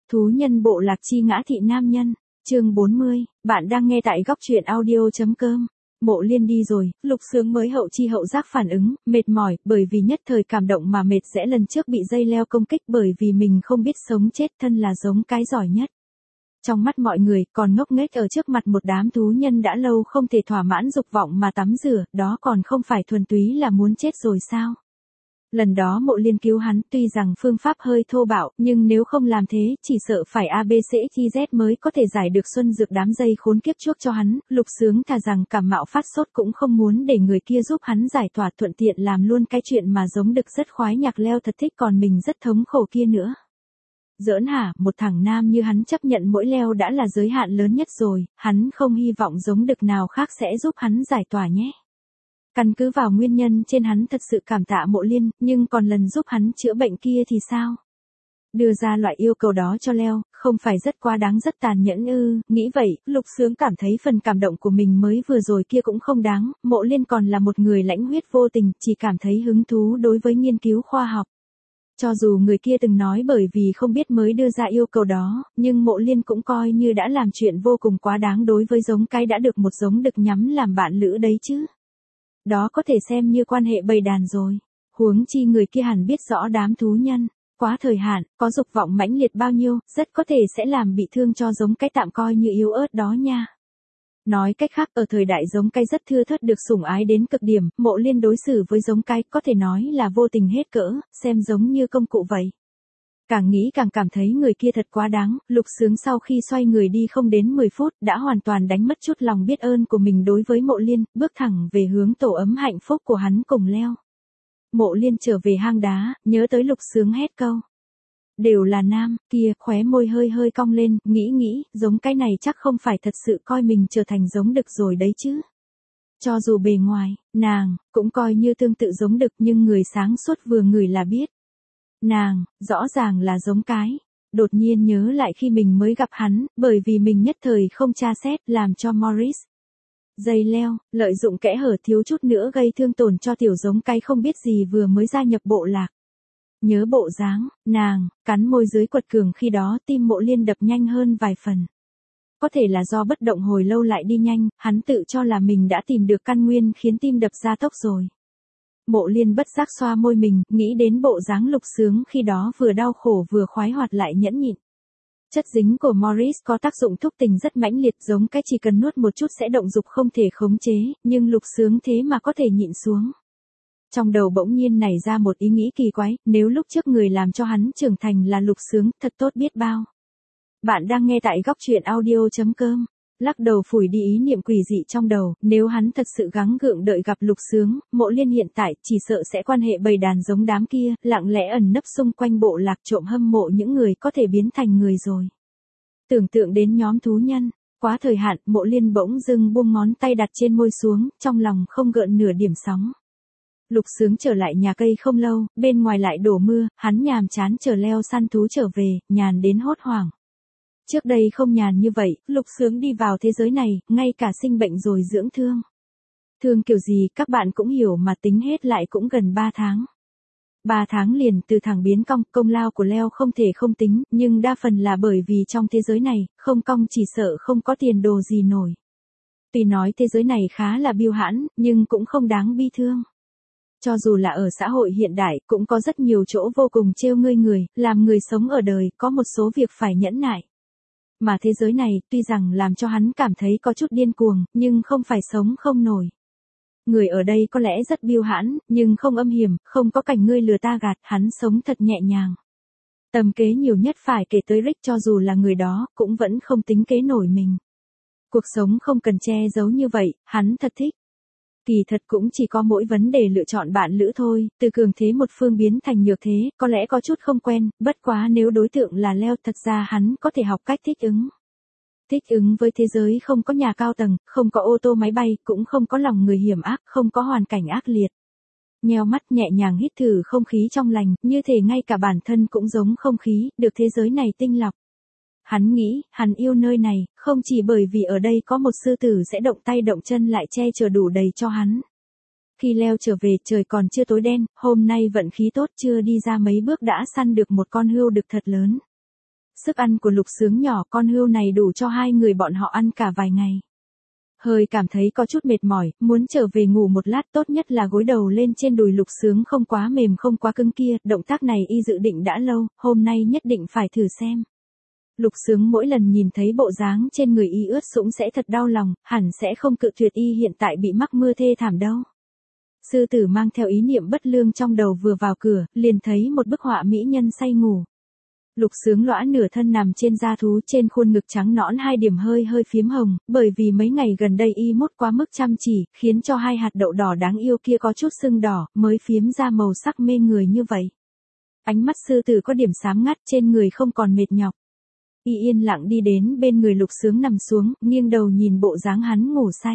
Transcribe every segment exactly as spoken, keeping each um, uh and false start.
Thú nhân bộ lạc chi ngã thị nam nhân, chương bốn mươi, bạn đang nghe tại góc truyện audio.com. Mộ Liên đi rồi, Lục Sướng mới hậu chi hậu giác phản ứng, mệt mỏi, bởi vì nhất thời cảm động mà mệt rẽ lần trước bị dây leo công kích bởi vì mình không biết sống chết thân là giống cái giỏi nhất. Trong mắt mọi người, còn ngốc nghếch ở trước mặt một đám thú nhân đã lâu không thể thỏa mãn dục vọng mà tắm rửa, đó còn không phải thuần túy là muốn chết rồi sao? Lần đó Mộ Liên cứu hắn, tuy rằng phương pháp hơi thô bạo, nhưng nếu không làm thế, chỉ sợ phải a bê xê i Z mới có thể giải được xuân dược đám dây khốn kiếp chuốc cho hắn. Lục Sướng thà rằng cảm mạo phát sốt cũng không muốn để người kia giúp hắn giải tỏa, thuận tiện làm luôn cái chuyện mà giống đực rất khoái nhạc leo thật thích còn mình rất thống khổ kia nữa. Giỡn hả, một thằng nam như hắn chấp nhận mỗi leo đã là giới hạn lớn nhất rồi, hắn không hy vọng giống đực nào khác sẽ giúp hắn giải tỏa nhé. Căn cứ vào nguyên nhân trên hắn thật sự cảm tạ Mộ Liên, nhưng còn lần giúp hắn chữa bệnh kia thì sao? Đưa ra loại yêu cầu đó cho leo, không phải rất quá đáng rất tàn nhẫn ư? Nghĩ vậy, Lục Sướng cảm thấy phần cảm động của mình mới vừa rồi kia cũng không đáng, Mộ Liên còn là một người lãnh huyết vô tình, chỉ cảm thấy hứng thú đối với nghiên cứu khoa học. Cho dù người kia từng nói bởi vì không biết mới đưa ra yêu cầu đó, nhưng Mộ Liên cũng coi như đã làm chuyện vô cùng quá đáng đối với giống cái đã được một giống đực nhắm làm bạn lữ đấy chứ. Đó có thể xem như quan hệ bầy đàn rồi. Huống chi người kia hẳn biết rõ đám thú nhân, quá thời hạn, có dục vọng mãnh liệt bao nhiêu, rất có thể sẽ làm bị thương cho giống cái tạm coi như yếu ớt đó nha. Nói cách khác, ở thời đại giống cái rất thưa thớt được sủng ái đến cực điểm, Mộ Liên đối xử với giống cái có thể nói là vô tình hết cỡ, xem giống như công cụ vậy. Càng nghĩ càng cảm thấy người kia thật quá đáng, Lục Sướng sau khi xoay người đi không đến mười phút đã hoàn toàn đánh mất chút lòng biết ơn của mình đối với Mộ Liên, bước thẳng về hướng tổ ấm hạnh phúc của hắn cùng leo. Mộ Liên trở về hang đá, nhớ tới Lục Sướng hét câu. Đều là nam, kia, khóe môi hơi hơi cong lên, nghĩ nghĩ, giống cái này chắc không phải thật sự coi mình trở thành giống đực rồi đấy chứ. Cho dù bề ngoài, nàng, cũng coi như tương tự giống đực nhưng người sáng suốt vừa ngửi là biết. Nàng, rõ ràng là giống cái. Đột nhiên nhớ lại khi mình mới gặp hắn, bởi vì mình nhất thời không tra xét, làm cho Morris. Dây leo, lợi dụng kẽ hở thiếu chút nữa gây thương tổn cho tiểu giống cái không biết gì vừa mới gia nhập bộ lạc. Nhớ bộ dáng, nàng, cắn môi dưới quật cường khi đó tim Mộ Liên đập nhanh hơn vài phần. Có thể là do bất động hồi lâu lại đi nhanh, hắn tự cho là mình đã tìm được căn nguyên khiến tim đập ra tốc rồi. Mộ Liên bất giác xoa môi mình, nghĩ đến bộ dáng Lục Sướng khi đó vừa đau khổ vừa khoái hoạt lại nhẫn nhịn. Chất dính của Morris có tác dụng thúc tình rất mãnh liệt, giống cái chỉ cần nuốt một chút sẽ động dục không thể khống chế, nhưng Lục Sướng thế mà có thể nhịn xuống. Trong đầu bỗng nhiên nảy ra một ý nghĩ kỳ quái, nếu lúc trước người làm cho hắn trưởng thành là Lục Sướng, thật tốt biết bao. Bạn đang nghe tại góc truyện audio.com. Lắc đầu phủi đi ý niệm quỷ dị trong đầu, nếu hắn thật sự gắng gượng đợi gặp Lục Sướng, Mộ Liên hiện tại chỉ sợ sẽ quan hệ bầy đàn giống đám kia, lặng lẽ ẩn nấp xung quanh bộ lạc trộm hâm mộ những người có thể biến thành người rồi. Tưởng tượng đến nhóm thú nhân, quá thời hạn, Mộ Liên bỗng dưng buông ngón tay đặt trên môi xuống, trong lòng không gợn nửa điểm sóng. Lục Sướng trở lại nhà cây không lâu, bên ngoài lại đổ mưa, hắn nhàm chán chờ leo săn thú trở về, nhàn đến hốt hoảng. Trước đây không nhàn như vậy, Lục Sướng đi vào thế giới này, ngay cả sinh bệnh rồi dưỡng thương. Thương kiểu gì các bạn cũng hiểu mà tính hết lại cũng gần ba tháng. ba tháng liền từ thẳng biến cong, công lao của leo không thể không tính, nhưng đa phần là bởi vì trong thế giới này, không cong chỉ sợ không có tiền đồ gì nổi. Tuy nói thế giới này khá là biêu hãn, nhưng cũng không đáng bi thương. Cho dù là ở xã hội hiện đại, cũng có rất nhiều chỗ vô cùng trêu ngươi người, làm người sống ở đời, có một số việc phải nhẫn nại. Mà thế giới này, tuy rằng làm cho hắn cảm thấy có chút điên cuồng, nhưng không phải sống không nổi. Người ở đây có lẽ rất biêu hãn, nhưng không âm hiểm, không có cảnh ngươi lừa ta gạt, hắn sống thật nhẹ nhàng. Tầm kế nhiều nhất phải kể tới Rick, cho dù là người đó, cũng vẫn không tính kế nổi mình. Cuộc sống không cần che giấu như vậy, hắn thật thích. Kỳ thật cũng chỉ có mỗi vấn đề lựa chọn bạn lữ thôi, từ cường thế một phương biến thành nhược thế, có lẽ có chút không quen, bất quá nếu đối tượng là leo thật ra hắn có thể học cách thích ứng. Thích ứng với thế giới không có nhà cao tầng, không có ô tô máy bay, cũng không có lòng người hiểm ác, không có hoàn cảnh ác liệt. Nheo mắt nhẹ nhàng hít thử không khí trong lành, như thể ngay cả bản thân cũng giống không khí, được thế giới này tinh lọc. Hắn nghĩ, hắn yêu nơi này, không chỉ bởi vì ở đây có một sư tử sẽ động tay động chân lại che chở đủ đầy cho hắn. Khi leo trở về trời còn chưa tối đen, hôm nay vận khí tốt chưa đi ra mấy bước đã săn được một con hươu đực thật lớn. sức ăn của Lục Sướng nhỏ, con hươu này đủ cho hai người bọn họ ăn cả vài ngày. Hơi cảm thấy có chút mệt mỏi, muốn trở về ngủ một lát, tốt nhất là gối đầu lên trên đùi Lục Sướng không quá mềm không quá cứng kia, động tác này y dự định đã lâu, hôm nay nhất định phải thử xem. Lục Sướng mỗi lần nhìn thấy bộ dáng trên người y ướt sũng sẽ thật đau lòng, hẳn sẽ không cự tuyệt y hiện tại bị mắc mưa thê thảm đâu. Sư tử mang theo ý niệm bất lương trong đầu vừa vào cửa, liền thấy một bức họa mỹ nhân say ngủ. Lục Sướng lõa nửa thân nằm trên da thú, trên khuôn ngực trắng nõn hai điểm hơi hơi phím hồng, bởi vì mấy ngày gần đây y mốt quá mức chăm chỉ, khiến cho hai hạt đậu đỏ đáng yêu kia có chút sưng đỏ, mới phím ra màu sắc mê người như vậy. Ánh mắt sư tử có điểm xám ngắt, trên người không còn mệt nhọc. Y yên lặng đi đến bên người Lục Sướng nằm xuống, nghiêng đầu nhìn bộ dáng hắn ngủ say.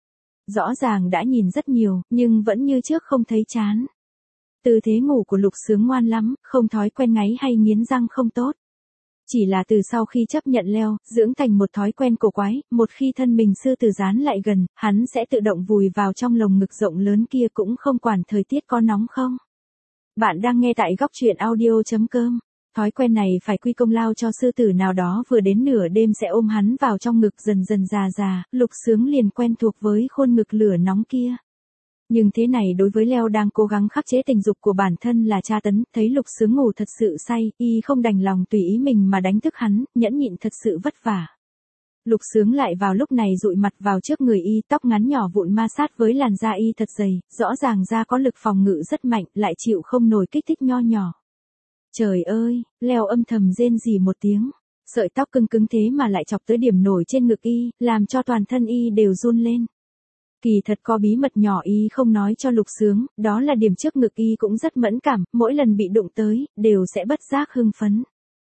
Rõ ràng đã nhìn rất nhiều, nhưng vẫn như trước không thấy chán. Tư thế ngủ của Lục Sướng ngoan lắm, không thói quen ngáy hay nghiến răng không tốt. Chỉ là từ sau khi chấp nhận leo, dưỡng thành một thói quen cổ quái, một khi thân mình sư tử dán lại gần, hắn sẽ tự động vùi vào trong lồng ngực rộng lớn kia cũng không quản thời tiết có nóng không. Bạn đang nghe tại góc truyện audio chấm com. Thói quen này phải quy công lao cho sư tử nào đó vừa đến nửa đêm sẽ ôm hắn vào trong ngực dần dần già già, Lục Sướng liền quen thuộc với khuôn ngực lửa nóng kia. Nhưng thế này đối với Leo đang cố gắng khắc chế tình dục của bản thân là tra tấn, thấy Lục Sướng ngủ thật sự say, y không đành lòng tùy ý mình mà đánh thức hắn, nhẫn nhịn thật sự vất vả. Lục Sướng lại vào lúc này dụi mặt vào trước người y, tóc ngắn nhỏ vụn ma sát với làn da y thật dày, rõ ràng da có lực phòng ngự rất mạnh, lại chịu không nổi kích thích nho nhỏ. Trời ơi, Leo âm thầm rên rỉ một tiếng, sợi tóc cứng cứng thế mà lại chọc tới điểm nổi trên ngực y, làm cho toàn thân y đều run lên. Kỳ thật có bí mật nhỏ y không nói cho Lục Sướng, đó là điểm trước ngực y cũng rất mẫn cảm, mỗi lần bị đụng tới, đều sẽ bất giác hưng phấn.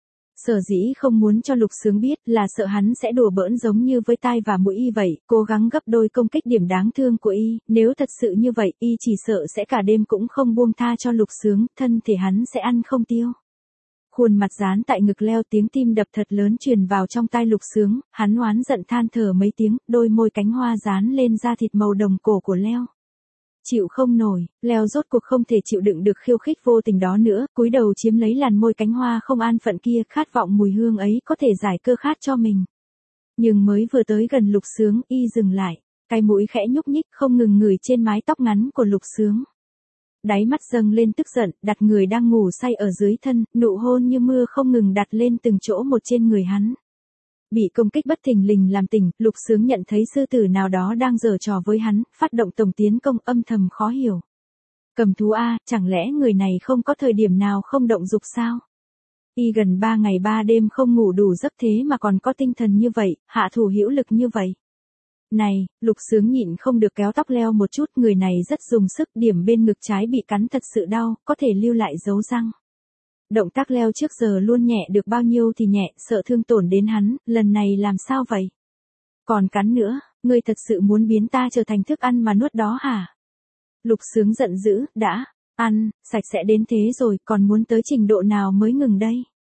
Sở dĩ không muốn cho Lục Sướng biết là sợ hắn sẽ đùa bỡn giống như với tai và mũi y vậy, cố gắng gấp đôi công kích điểm đáng thương của y, nếu thật sự như vậy, y chỉ sợ sẽ cả đêm cũng không buông tha cho Lục Sướng, thân thể hắn sẽ ăn không tiêu. Khuôn mặt dán tại ngực Leo, tiếng tim đập thật lớn truyền vào trong tai Lục Sướng, hắn oán giận than thở mấy tiếng, đôi môi cánh hoa dán lên da thịt màu đồng cổ của Leo. Chịu không nổi, Leo rốt cuộc không thể chịu đựng được khiêu khích vô tình đó nữa, cúi đầu chiếm lấy làn môi cánh hoa không an phận kia, khát vọng mùi hương ấy có thể giải cơ khát cho mình. Nhưng mới vừa tới gần Lục Sướng, y dừng lại, cái mũi khẽ nhúc nhích không ngừng ngửi trên mái tóc ngắn của Lục Sướng. Đáy mắt dâng lên tức giận, đặt người đang ngủ say ở dưới thân, nụ hôn như mưa không ngừng đặt lên từng chỗ một trên người hắn. Bị công kích bất thình lình làm tỉnh, Lục Sướng nhận thấy sư tử nào đó đang giở trò với hắn, phát động tổng tiến công, âm thầm khó hiểu. Cầm thú a, chẳng lẽ người này không có thời điểm nào không động dục sao? Y gần ba ngày ba đêm không ngủ đủ giấc thế mà còn có tinh thần như vậy, hạ thủ hữu lực như vậy. Này, Lục Sướng nhịn không được kéo tóc Leo một chút, người này rất dùng sức, điểm bên ngực trái bị cắn thật sự đau, có thể lưu lại dấu răng. Động tác Leo trước giờ luôn nhẹ được bao nhiêu thì nhẹ, sợ thương tổn đến hắn, lần này làm sao vậy? Còn cắn nữa, ngươi thật sự muốn biến ta trở thành thức ăn mà nuốt đó hả? Lục Sướng giận dữ, đã, ăn, sạch sẽ đến thế rồi, còn muốn tới trình độ nào mới ngừng đây?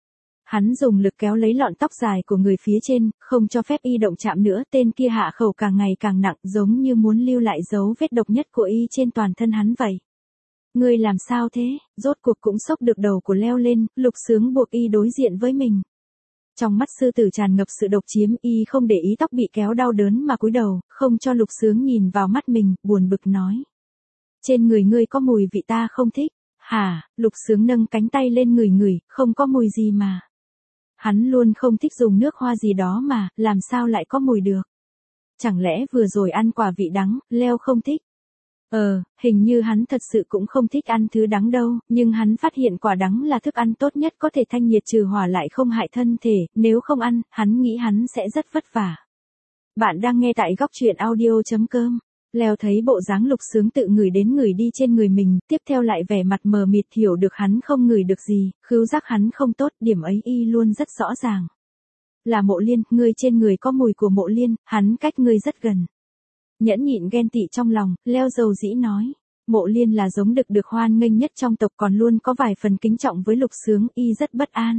Hắn dùng lực kéo lấy lọn tóc dài của người phía trên, không cho phép y động chạm nữa, tên kia hạ khẩu càng ngày càng nặng, giống như muốn lưu lại dấu vết độc nhất của y trên toàn thân hắn vậy. Ngươi làm sao thế? Rốt cuộc cũng xốc được đầu của Leo lên, Lục Sướng buộc y đối diện với mình. Trong mắt sư tử tràn ngập sự độc chiếm, y không để ý tóc bị kéo đau đớn mà cúi đầu, không cho Lục Sướng nhìn vào mắt mình, buồn bực nói. Trên người ngươi có mùi vị ta không thích. Hả? Lục Sướng nâng cánh tay lên ngửi ngửi, không có mùi gì mà. Hắn luôn không thích dùng nước hoa gì đó mà, làm sao lại có mùi được? Chẳng lẽ vừa rồi ăn quả vị đắng, Leo không thích? Ờ, hình như hắn thật sự cũng không thích ăn thứ đắng đâu, nhưng hắn phát hiện quả đắng là thức ăn tốt nhất có thể thanh nhiệt trừ hỏa lại không hại thân thể, nếu không ăn, hắn nghĩ hắn sẽ rất vất vả. Bạn đang nghe tại góc truyện audio chấm com. Leo thấy bộ dáng Lục Sướng tự ngửi đến người đi trên người mình, tiếp theo lại vẻ mặt mờ mịt, hiểu được hắn không ngửi được gì, khứu giác hắn không tốt, điểm ấy y luôn rất rõ ràng. Là Mộ Liên, ngươi trên người có mùi của Mộ Liên, hắn cách ngươi rất gần. Nhẫn nhịn ghen tị trong lòng, Leo dầu dĩ nói. Mộ Liên là giống đực được hoan nghênh nhất trong tộc, còn luôn có vài phần kính trọng với Lục Sướng, y rất bất an.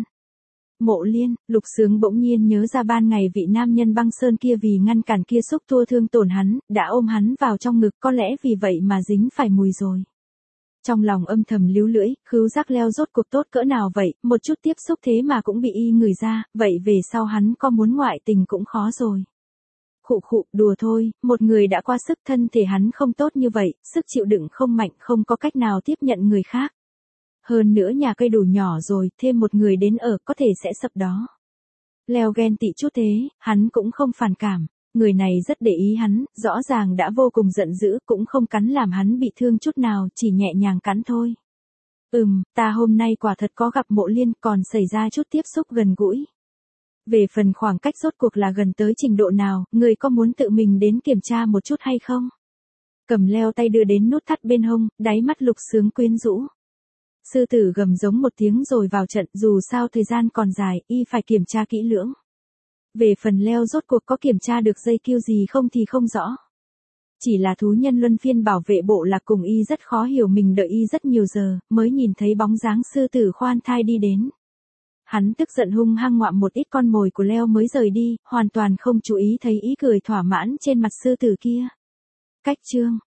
Mộ Liên, Lục Sướng bỗng nhiên nhớ ra ban ngày vị nam nhân băng sơn kia vì ngăn cản kia xúc tua thương tổn hắn, đã ôm hắn vào trong ngực, có lẽ vì vậy mà dính phải mùi rồi. Trong lòng âm thầm líu lưỡi, khứu giác Leo rốt cuộc tốt cỡ nào vậy, một chút tiếp xúc thế mà cũng bị y người ra, vậy về sau hắn có muốn ngoại tình cũng khó rồi. Khụ khụ, đùa thôi, một người đã qua sức, thân thể hắn không tốt như vậy, sức chịu đựng không mạnh, không có cách nào tiếp nhận người khác. Hơn nữa nhà cây đủ nhỏ rồi, thêm một người đến ở có thể sẽ sập đó. Leo ghen tị chút thế, hắn cũng không phản cảm. Người này rất để ý hắn, rõ ràng đã vô cùng giận dữ, cũng không cắn làm hắn bị thương chút nào, chỉ nhẹ nhàng cắn thôi. Ừm, ta hôm nay quả thật có gặp Mộ Liên, còn xảy ra chút tiếp xúc gần gũi. Về phần khoảng cách rốt cuộc là gần tới trình độ nào, người có muốn tự mình đến kiểm tra một chút hay không? Cầm Leo tay đưa đến nút thắt bên hông, đáy mắt Lục Sướng quyến rũ. Sư tử gầm giống một tiếng rồi vào trận, dù sao thời gian còn dài, y phải kiểm tra kỹ lưỡng. Về phần Leo rốt cuộc có kiểm tra được dây kiêu gì không thì không rõ. Chỉ là thú nhân luân phiên bảo vệ bộ lạc cùng y rất khó hiểu, mình đợi y rất nhiều giờ, mới nhìn thấy bóng dáng sư tử khoan thai đi đến. Hắn tức giận hung hăng ngoạm một ít con mồi của Leo mới rời đi, hoàn toàn không chú ý thấy ý cười thỏa mãn trên mặt sư tử kia. Cách chương